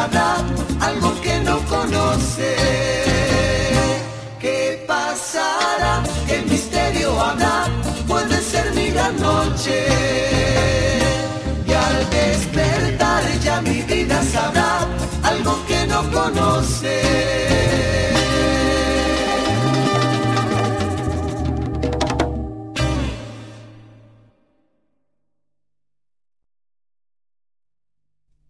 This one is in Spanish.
sabrá algo que no conoce. ¿Qué pasará? ¿Qué misterio habrá? Puede ser mi gran noche. Y al despertar ya mi vida sabrá algo que no conoce.